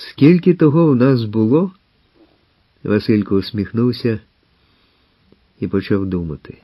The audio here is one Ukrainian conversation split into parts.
Скільки того в нас було? Василько усміхнувся і почав думати.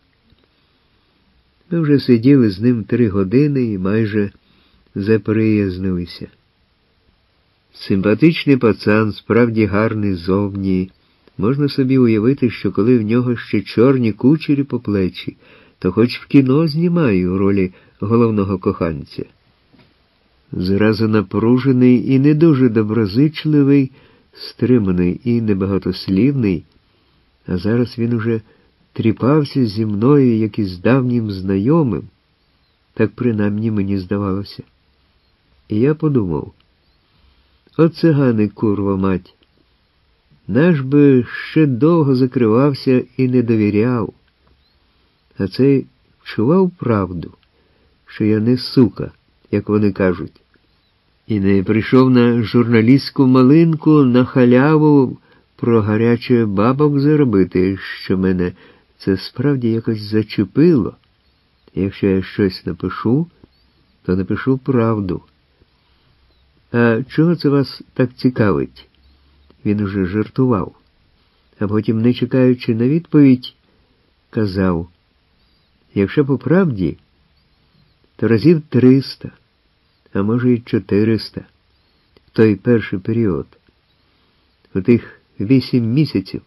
Ми вже сиділи з ним 3 години і майже заприязнилися. Симпатичний пацан, справді гарний зовні. Можна собі уявити, що коли в нього ще чорні кучері по плечі, то хоч в кіно знімає у ролі головного коханця. Зразу напружений і не дуже доброзичливий, стриманий і небагатослівний, а зараз він уже тріпався зі мною, як із давнім знайомим, так принаймні мені здавалося. І я подумав, от цигани, курва мать, наш би ще довго закривався і не довіряв, а цей вчував правду, що я не сука, як вони кажуть, і не прийшов на журналістську малинку на халяву про гаряче бабок заробити, що мене це справді якось зачепило. Якщо я щось напишу, то напишу правду. А чого це вас так цікавить? Він уже жартував, а потім, не чекаючи на відповідь, казав, якщо по правді, то разів 300, а може й 400, в той перший період, у тих 8 місяців.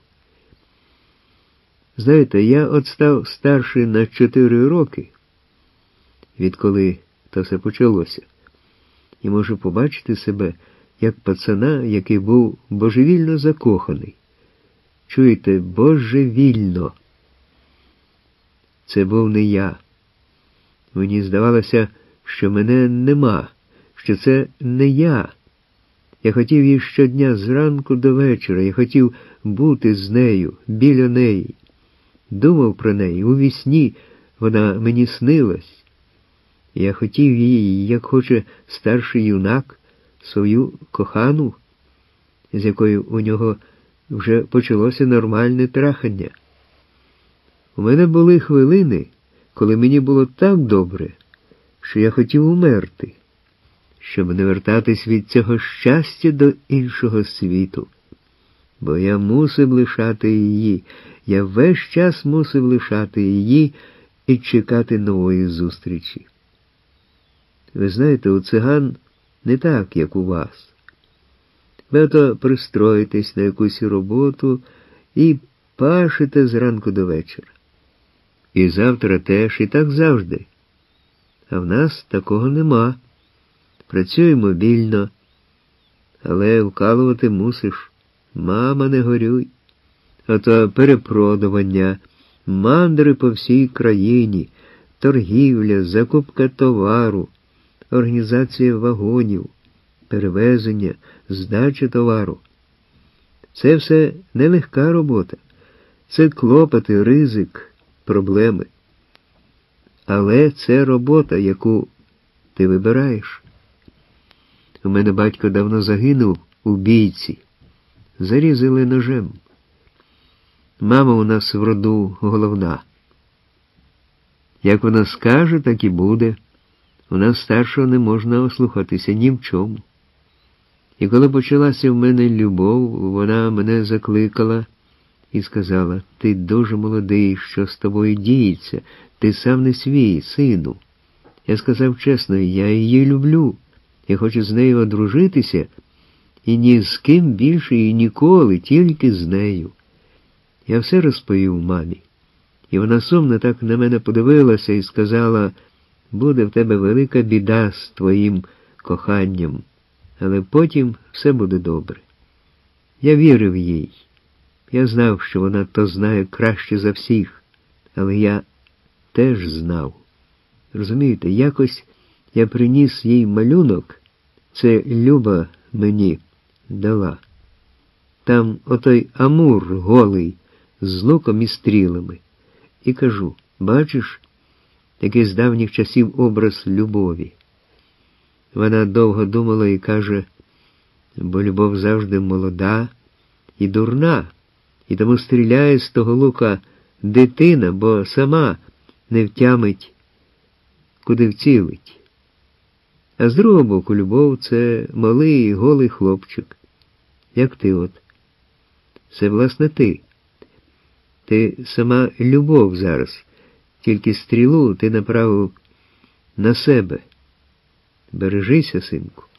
Знаєте, я от став старший на 4 роки, відколи то все почалося, і можу побачити себе як пацана, який був божевільно закоханий. Чуєте, божевільно. Це був не я. Мені здавалося, що мене нема, що це не я. Я хотів її щодня зранку до вечора, я хотів бути з нею, біля неї. Думав про неї, у вісні вона мені снилась. Я хотів її, як хоче старший юнак, свою кохану, з якою у нього вже почалося нормальне трахання. У мене були хвилини, коли мені було так добре, що я хотів умерти, щоб не вертатись від цього щастя до іншого світу. Бо я мусив лишати її, я весь час мусив лишати її і чекати нової зустрічі. Ви знаєте, у циган не так, як у вас. Ви ото пристроїтесь на якусь роботу і пашете зранку до вечора. І завтра теж, і так завжди. А в нас такого нема. Працюємо вільно, але вкалувати мусиш. Мама, не горюй. Ото перепродування, мандри по всій країні, торгівля, закупка товару, організація вагонів, перевезення, здача товару. Це все нелегка робота. Це клопоти, ризик, проблеми. Але це робота, яку ти вибираєш. У мене батько давно загинув у бійці. Зарізали ножем. Мама у нас в роду головна. Як вона скаже, так і буде. У нас старшого не можна ослухатися ні в чому. І коли почалася в мене любов, вона мене закликала і сказала, ти дуже молодий, що з тобою діється, ти сам не свій, сину. Я сказав чесно, я її люблю, я хочу з нею одружитися, і ні з ким більше і ніколи, тільки з нею. Я все розповів мамі. І вона сумно так на мене подивилася і сказала, буде в тебе велика біда з твоїм коханням, але потім все буде добре. Я вірив їй. Я знав, що вона то знає краще за всіх, але я теж знав. Розумієте, якось я приніс їй малюнок, це Люба мені дала. Там отой Амур голий, з луком і стрілами. І кажу, бачиш, який з давніх часів образ любові. Вона довго думала і каже, бо любов завжди молода і дурна, і тому стріляє з того лука дитина, бо сама не втямить, куди вцілить. А з другого боку, любов – це малий голий хлопчик. Як ти от. Це, власне, ти. Ти сама любов зараз. Тільки стрілу ти направив на себе. Бережися, синку.